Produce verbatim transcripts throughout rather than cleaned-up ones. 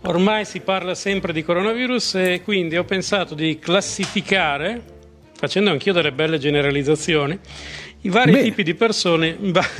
Ormai si parla sempre di coronavirus e quindi ho pensato di classificare, facendo anch'io delle belle generalizzazioni, i vari Bene. tipi di persone, in ba-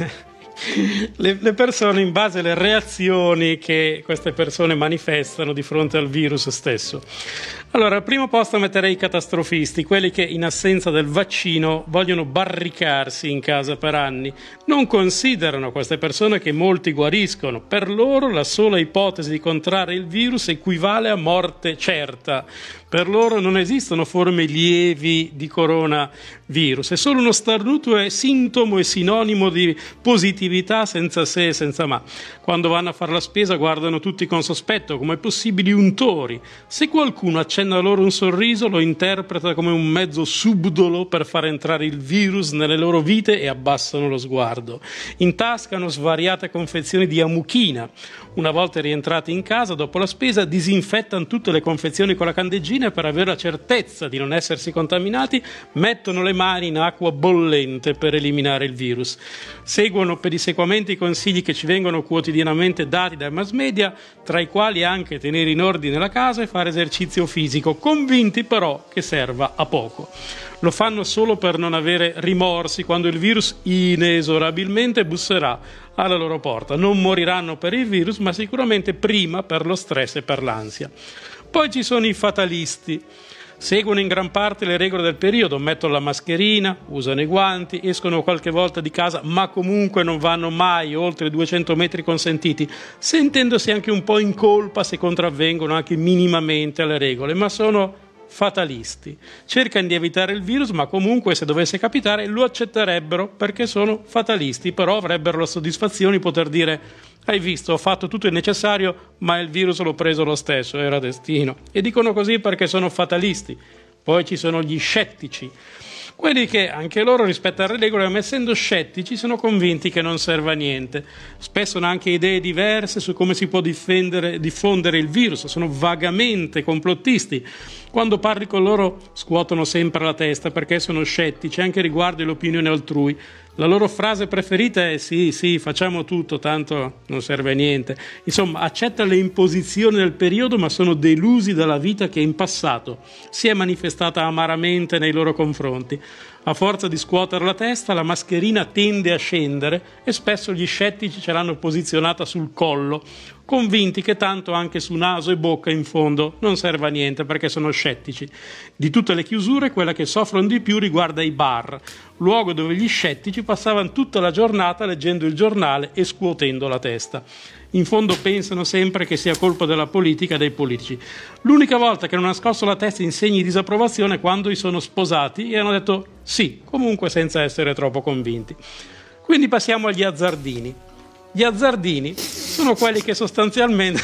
le, le persone in base alle reazioni che queste persone manifestano di fronte al virus stesso. Allora, al primo posto metterei i catastrofisti, quelli che in assenza del vaccino vogliono barricarsi in casa per anni. Non considerano queste persone che molti guariscono. Per loro la sola ipotesi di contrarre il virus equivale a morte certa. Per loro non esistono forme lievi di coronavirus, è solo uno starnuto e sintomo e sinonimo di positività senza se e senza ma. Quando vanno a fare la spesa guardano tutti con sospetto come possibili untori. Se qualcuno accenna loro un sorriso lo interpreta come un mezzo subdolo per far entrare il virus nelle loro vite e abbassano lo sguardo. Intascano svariate confezioni di amuchina. Una volta rientrati in casa dopo la spesa disinfettano tutte le confezioni con la candeggina e per avere la certezza di non essersi contaminati mettono le mani in acqua bollente per eliminare il virus. Seguono pedissequamente i consigli che ci vengono quotidianamente dati dai mass media, tra i quali anche tenere in ordine la casa e fare esercizio fisico, convinti però che serva a poco. Lo fanno solo per non avere rimorsi quando il virus inesorabilmente busserà alla loro porta. Non moriranno per il virus, ma sicuramente prima per lo stress e per l'ansia. Poi ci sono i fatalisti. Seguono in gran parte le regole del periodo, mettono la mascherina, usano i guanti, escono qualche volta di casa, ma comunque non vanno mai oltre i duecento metri consentiti, sentendosi anche un po' in colpa se contravvengono anche minimamente alle regole, ma sono fatalisti. Cercano di evitare il virus, ma comunque se dovesse capitare lo accetterebbero perché sono fatalisti, però avrebbero la soddisfazione di poter dire: hai visto, ho fatto tutto il necessario, ma il virus l'ho preso lo stesso, era destino. E dicono così perché sono fatalisti. Poi ci sono gli scettici, quelli che anche loro rispettano le regole, ma essendo scettici sono convinti che non serva a niente. Spesso hanno anche idee diverse su come si può difendere, diffondere il virus, sono vagamente complottisti. Quando parli con loro scuotono sempre la testa perché sono scettici anche riguardo l'opinione altrui. La loro frase preferita è sì, sì, facciamo tutto, tanto non serve a niente. Insomma, accettano le imposizioni del periodo, ma sono delusi dalla vita che in passato si è manifestata amaramente nei loro confronti. A forza di scuotere la testa, la mascherina tende a scendere e spesso gli scettici ce l'hanno posizionata sul collo, convinti che tanto anche su naso e bocca in fondo non serve a niente perché sono scettici. Di tutte le chiusure, quella che soffrono di più riguarda i bar, luogo dove gli scettici passavano tutta la giornata leggendo il giornale e scuotendo la testa. In fondo pensano sempre che sia colpa della politica e dei politici. L'unica volta che non ha scosso la testa in segni di disapprovazione è quando si sono sposati e hanno detto sì, comunque senza essere troppo convinti. Quindi passiamo agli azzardini. Gli azzardini sono quelli che sostanzialmente...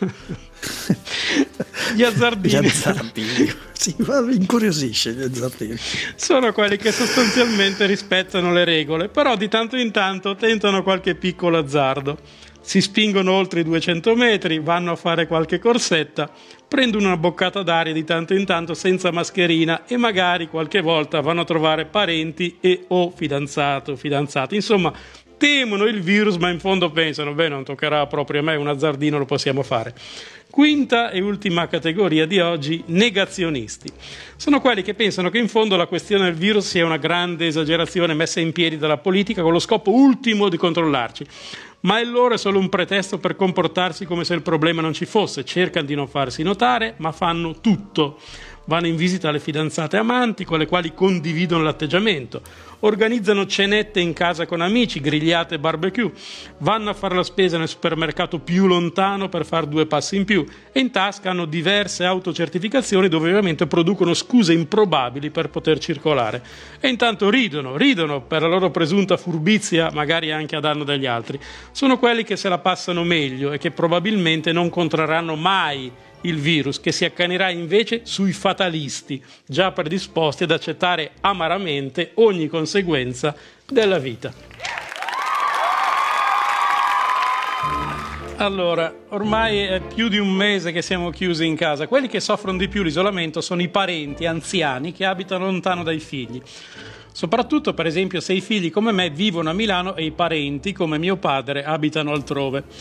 Gli azzardini... Gli azzardini. Sì, mi incuriosisce gli azzardini. Sono quelli che sostanzialmente rispettano le regole, però di tanto in tanto tentano qualche piccolo azzardo. Si spingono oltre i duecento metri, vanno a fare qualche corsetta, prendono una boccata d'aria di tanto in tanto senza mascherina e magari qualche volta vanno a trovare parenti e o fidanzato, fidanzati. Insomma, temono il virus, ma in fondo pensano, beh, non toccherà proprio a me, un azzardino lo possiamo fare. Quinta e ultima categoria di oggi, negazionisti. Sono quelli che pensano che in fondo la questione del virus sia una grande esagerazione messa in piedi dalla politica con lo scopo ultimo di controllarci. Ma il loro è solo un pretesto per comportarsi come se il problema non ci fosse. Cercano di non farsi notare, ma fanno tutto. Vanno in visita alle fidanzate amanti con le quali condividono l'atteggiamento, organizzano cenette in casa con amici, grigliate e barbecue, vanno a fare la spesa nel supermercato più lontano per fare due passi in più e in tasca hanno diverse autocertificazioni dove ovviamente producono scuse improbabili per poter circolare. E intanto ridono, ridono per la loro presunta furbizia, magari anche a danno degli altri. Sono quelli che se la passano meglio e che probabilmente non contrarranno mai il virus, che si accanirà invece sui fatalisti, già predisposti ad accettare amaramente ogni conseguenza della vita. Allora, ormai è più di un mese che siamo chiusi in casa. Quelli che soffrono di più l'isolamento sono i parenti anziani che abitano lontano dai figli. Soprattutto, per esempio, se i figli come me vivono a Milano e i parenti, come mio padre, abitano altrove.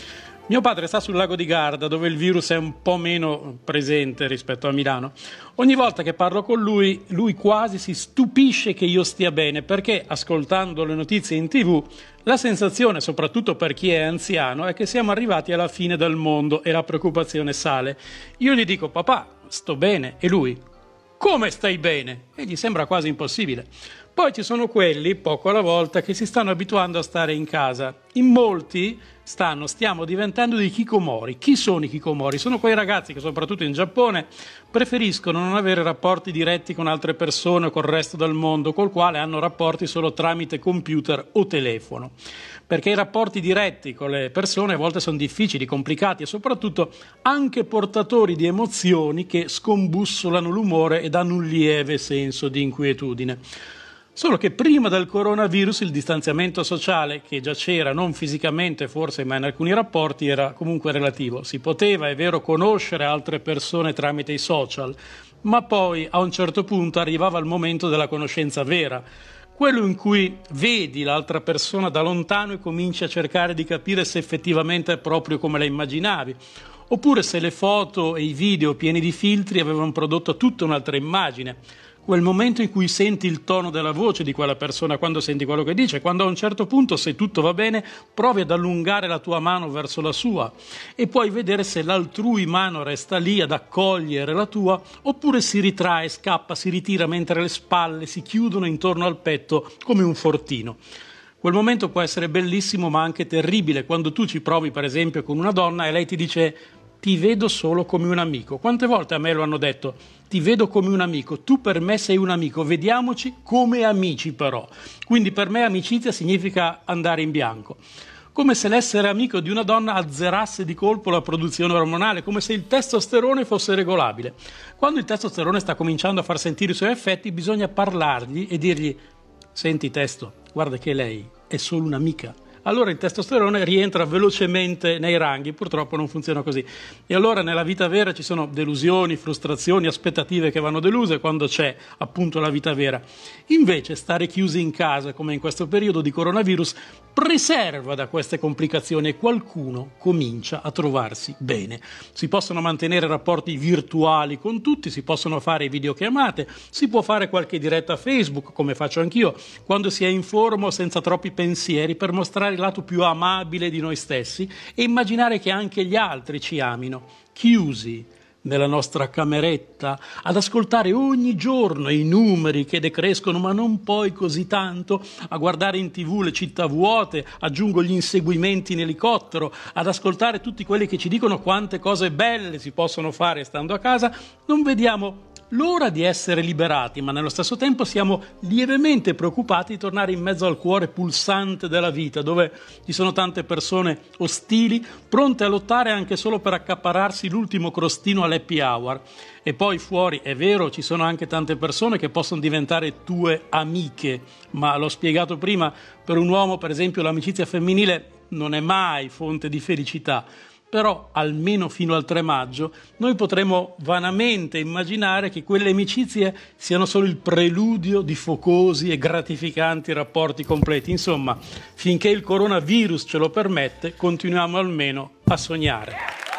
Mio padre sta sul lago di Garda, dove il virus è un po' meno presente rispetto a Milano. Ogni volta che parlo con lui, lui quasi si stupisce che io stia bene, perché ascoltando le notizie in tivù, la sensazione, soprattutto per chi è anziano, è che siamo arrivati alla fine del mondo e la preoccupazione sale. Io gli dico: papà, sto bene. E lui: come stai bene? E gli sembra quasi impossibile. Poi ci sono quelli, poco alla volta, che si stanno abituando a stare in casa. In molti stanno, stiamo diventando dei hikikomori. Chi sono i hikikomori? Sono quei ragazzi che, soprattutto in Giappone, preferiscono non avere rapporti diretti con altre persone o col resto del mondo, col quale hanno rapporti solo tramite computer o telefono. Perché i rapporti diretti con le persone a volte sono difficili, complicati e soprattutto anche portatori di emozioni che scombussolano l'umore e danno un lieve senso di inquietudine. Solo che prima del coronavirus il distanziamento sociale, che già c'era, non fisicamente forse, ma in alcuni rapporti, era comunque relativo. Si poteva, è vero, conoscere altre persone tramite i social, ma poi a un certo punto arrivava il momento della conoscenza vera, quello in cui vedi l'altra persona da lontano e cominci a cercare di capire se effettivamente è proprio come la immaginavi, oppure se le foto e i video pieni di filtri avevano prodotto tutta un'altra immagine. Quel momento in cui senti il tono della voce di quella persona quando senti quello che dice, quando a un certo punto, se tutto va bene, provi ad allungare la tua mano verso la sua e puoi vedere se l'altrui mano resta lì ad accogliere la tua oppure si ritrae, scappa, si ritira mentre le spalle si chiudono intorno al petto come un fortino. Quel momento può essere bellissimo ma anche terribile, quando tu ci provi per esempio con una donna e lei ti dice: ti vedo solo come un amico. Quante volte a me lo hanno detto: ti vedo come un amico, tu per me sei un amico, vediamoci come amici però. Quindi per me amicizia significa andare in bianco. Come se l'essere amico di una donna azzerasse di colpo la produzione ormonale, come se il testosterone fosse regolabile. Quando il testosterone sta cominciando a far sentire i suoi effetti, bisogna parlargli e dirgli: senti testo, guarda che lei è solo un'amica. Allora il testosterone rientra velocemente nei ranghi, purtroppo non funziona così. E allora nella vita vera ci sono delusioni, frustrazioni, aspettative che vanno deluse quando c'è appunto la vita vera. Invece stare chiusi in casa, come in questo periodo di coronavirus, preserva da queste complicazioni e qualcuno comincia a trovarsi bene. Si possono mantenere rapporti virtuali con tutti, si possono fare videochiamate, si può fare qualche diretta Facebook, come faccio anch'io, quando si è in forma senza troppi pensieri, per mostrare il lato più amabile di noi stessi e immaginare che anche gli altri ci amino, chiusi nella nostra cameretta, ad ascoltare ogni giorno i numeri che decrescono ma non poi così tanto, a guardare in tv le città vuote, aggiungo gli inseguimenti in elicottero, ad ascoltare tutti quelli che ci dicono quante cose belle si possono fare stando a casa. Non vediamo l'ora di essere liberati, ma nello stesso tempo siamo lievemente preoccupati di tornare in mezzo al cuore pulsante della vita, dove ci sono tante persone ostili, pronte a lottare anche solo per accaparrarsi l'ultimo crostino all'happy hour. E poi fuori, è vero, ci sono anche tante persone che possono diventare tue amiche, ma l'ho spiegato prima, per un uomo, per esempio, l'amicizia femminile non è mai fonte di felicità. Però almeno fino al tre maggio noi potremo vanamente immaginare che quelle amicizie siano solo il preludio di focosi e gratificanti rapporti completi. Insomma, finché il coronavirus ce lo permette, continuiamo almeno a sognare.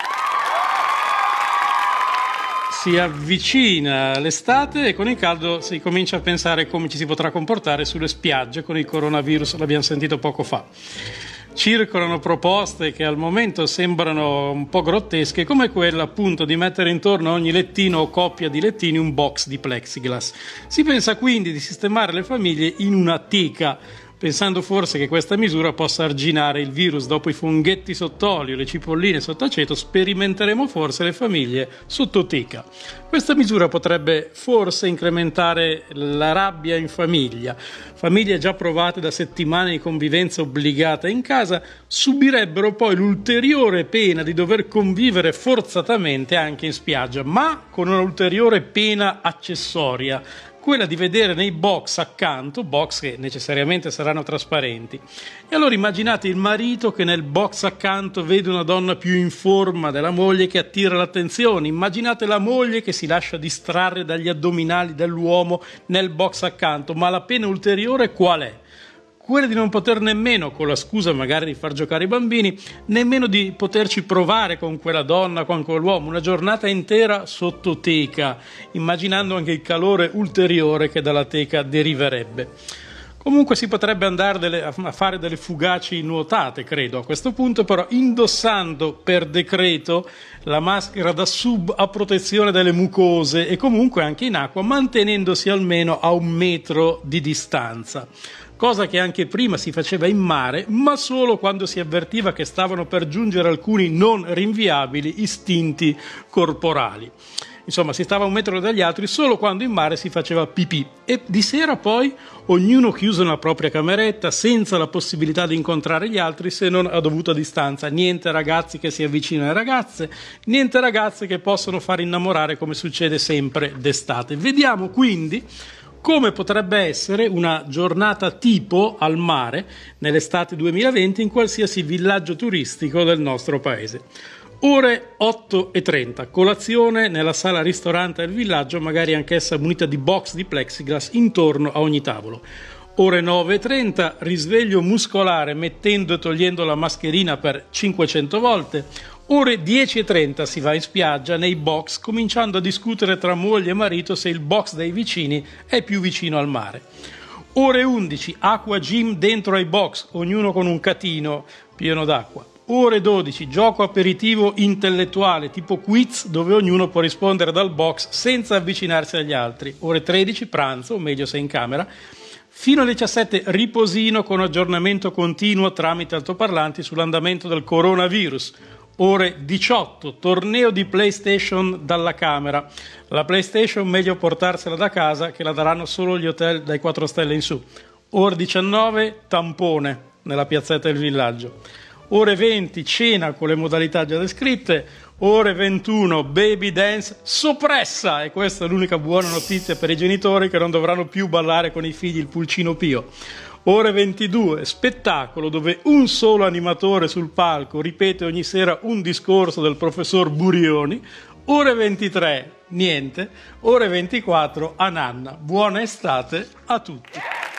Si avvicina l'estate e con il caldo si comincia a pensare come ci si potrà comportare sulle spiagge con il coronavirus, l'abbiamo sentito poco fa. Circolano proposte che al momento sembrano un po' grottesche, come quella appunto di mettere intorno a ogni lettino o coppia di lettini un box di plexiglass. Si pensa quindi di sistemare le famiglie in una teca, pensando forse che questa misura possa arginare il virus. Dopo i funghetti sott'olio, le cipolline sotto aceto, sperimenteremo forse le famiglie sotto teca. Questa misura potrebbe forse incrementare la rabbia in famiglia. Famiglie già provate da settimane di convivenza obbligata in casa subirebbero poi l'ulteriore pena di dover convivere forzatamente anche in spiaggia, ma con un'ulteriore pena accessoria, quella di vedere nei box accanto, box che necessariamente saranno trasparenti. E allora immaginate il marito che nel box accanto vede una donna più in forma della moglie che attira l'attenzione. Immaginate la moglie che si lascia distrarre dagli addominali dell'uomo nel box accanto. Ma la pena ulteriore qual è? quella di non poter nemmeno, con la scusa magari di far giocare i bambini, nemmeno di poterci provare con quella donna, con quell'uomo, una giornata intera sotto teca, immaginando anche il calore ulteriore che dalla teca deriverebbe. Comunque si potrebbe andare delle, a fare delle fugaci nuotate, credo, a questo punto, però indossando per decreto la maschera da sub a protezione delle mucose e comunque anche in acqua, mantenendosi almeno a un metro di distanza. Cosa che anche prima si faceva in mare, ma solo quando si avvertiva che stavano per giungere alcuni non rinviabili istinti corporali. Insomma, si stava a un metro dagli altri solo quando in mare si faceva pipì. E di sera poi ognuno chiuso nella propria cameretta, senza la possibilità di incontrare gli altri se non a dovuta distanza. Niente ragazzi che si avvicinano alle ragazze, niente ragazze che possono far innamorare come succede sempre d'estate. Vediamo quindi come potrebbe essere una giornata tipo al mare nell'estate duemilaventi in qualsiasi villaggio turistico del nostro paese. Ore otto e trenta, colazione nella sala ristorante del villaggio, magari anch'essa munita di box di plexiglass intorno a ogni tavolo. Ore nove e trenta, risveglio muscolare mettendo e togliendo la mascherina per cinquecento volte. Ore dieci e trenta si va in spiaggia nei box, cominciando a discutere tra moglie e marito se il box dei vicini è più vicino al mare. Ore undici, acqua gym dentro ai box, ognuno con un catino pieno d'acqua. Ore dodici, gioco aperitivo intellettuale tipo quiz dove ognuno può rispondere dal box senza avvicinarsi agli altri. Ore tredici, pranzo, o meglio se in camera. Fino alle diciassette, riposino con aggiornamento continuo tramite altoparlanti sull'andamento del coronavirus. Ore diciotto, torneo di PlayStation dalla camera. La PlayStation meglio portarsela da casa, che la daranno solo gli hotel dai quattro stelle in su. Ore diciannove, tampone nella piazzetta del villaggio. Ore venti, cena con le modalità già descritte. Ore ventuno, baby dance soppressa, e questa è l'unica buona notizia per i genitori che non dovranno più ballare con i figli il pulcino pio. Ore ventidue, spettacolo dove un solo animatore sul palco ripete ogni sera un discorso del professor Burioni. Ore ventitré, niente. Ore ventiquattro, a nanna. Buona estate a tutti.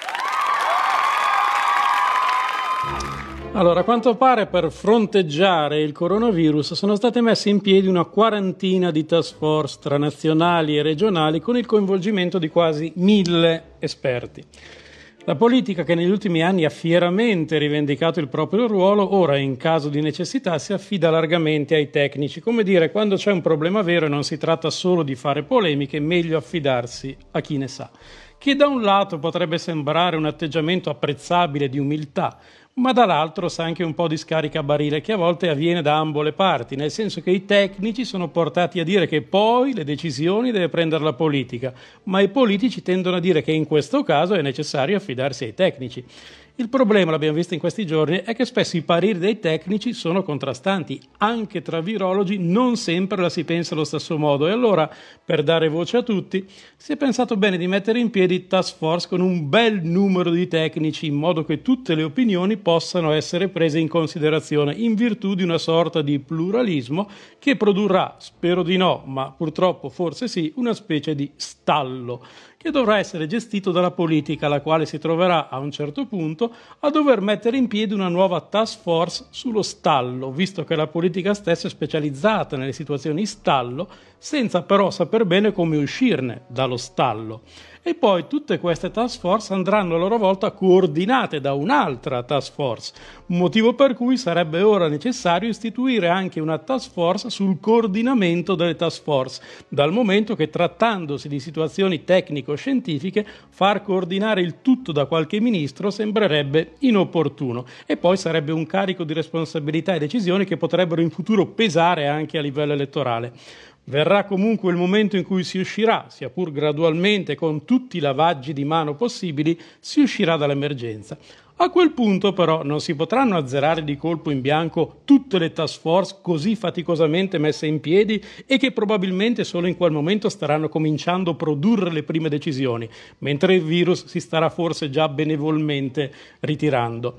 Allora, a quanto pare per fronteggiare il coronavirus sono state messe in piedi una quarantina di task force tra nazionali e regionali con il coinvolgimento di quasi mille esperti. La politica, che negli ultimi anni ha fieramente rivendicato il proprio ruolo, ora in caso di necessità si affida largamente ai tecnici. Come dire, quando c'è un problema vero e non si tratta solo di fare polemiche, meglio affidarsi a chi ne sa. Che da un lato potrebbe sembrare un atteggiamento apprezzabile di umiltà, ma dall'altro sa anche un po' di scaricabarile che a volte avviene da ambo le parti, nel senso che i tecnici sono portati a dire che poi le decisioni deve prendere la politica, ma i politici tendono a dire che in questo caso è necessario affidarsi ai tecnici. Il problema, l'abbiamo visto in questi giorni, è che spesso i pareri dei tecnici sono contrastanti. Anche tra virologi non sempre la si pensa allo stesso modo e allora, per dare voce a tutti, si è pensato bene di mettere in piedi task force con un bel numero di tecnici in modo che tutte le opinioni possano essere prese in considerazione in virtù di una sorta di pluralismo che produrrà, spero di no, ma purtroppo forse sì, una specie di stallo che dovrà essere gestito dalla politica, la quale si troverà a un certo punto a dover mettere in piedi una nuova task force sullo stallo, visto che la politica stessa è specializzata nelle situazioni stallo, senza però saper bene come uscirne dallo stallo. E poi tutte queste task force andranno a loro volta coordinate da un'altra task force, motivo per cui sarebbe ora necessario istituire anche una task force sul coordinamento delle task force, dal momento che, trattandosi di situazioni tecnico-scientifiche, far coordinare il tutto da qualche ministro sembrerebbe inopportuno e poi sarebbe un carico di responsabilità e decisioni che potrebbero in futuro pesare anche a livello elettorale. Verrà comunque il momento in cui si uscirà, sia pur gradualmente, con tutti i lavaggi di mano possibili, si uscirà dall'emergenza. A quel punto però non si potranno azzerare di colpo in bianco tutte le task force così faticosamente messe in piedi e che probabilmente solo in quel momento staranno cominciando a produrre le prime decisioni, mentre il virus si starà forse già benevolmente ritirando.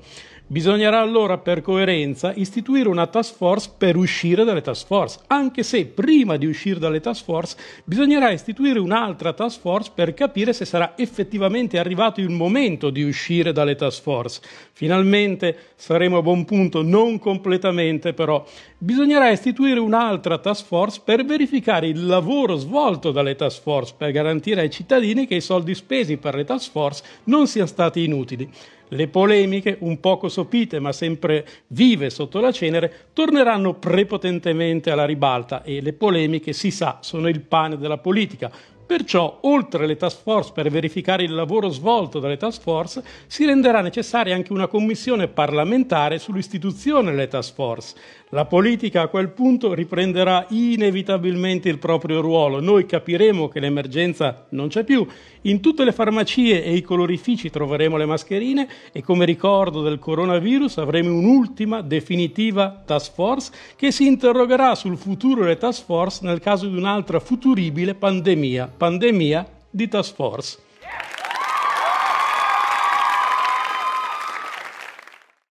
Bisognerà allora, per coerenza, istituire una task force per uscire dalle task force, anche se prima di uscire dalle task force bisognerà istituire un'altra task force per capire se sarà effettivamente arrivato il momento di uscire dalle task force. Finalmente saremo a buon punto, non completamente però. Bisognerà istituire un'altra task force per verificare il lavoro svolto dalle task force, per garantire ai cittadini che i soldi spesi per le task force non siano stati inutili. Le polemiche, un poco sopite ma sempre vive sotto la cenere, torneranno prepotentemente alla ribalta e le polemiche, si sa, sono il pane della politica. Perciò, oltre alle task force per verificare il lavoro svolto dalle task force, si renderà necessaria anche una commissione parlamentare sull'istituzione delle task force. La politica a quel punto riprenderà inevitabilmente il proprio ruolo. Noi capiremo che l'emergenza non c'è più. In tutte le farmacie e i colorifici troveremo le mascherine e come ricordo del coronavirus avremo un'ultima definitiva task force che si interrogerà sul futuro delle task force nel caso di un'altra futuribile pandemia. Pandemia di task force.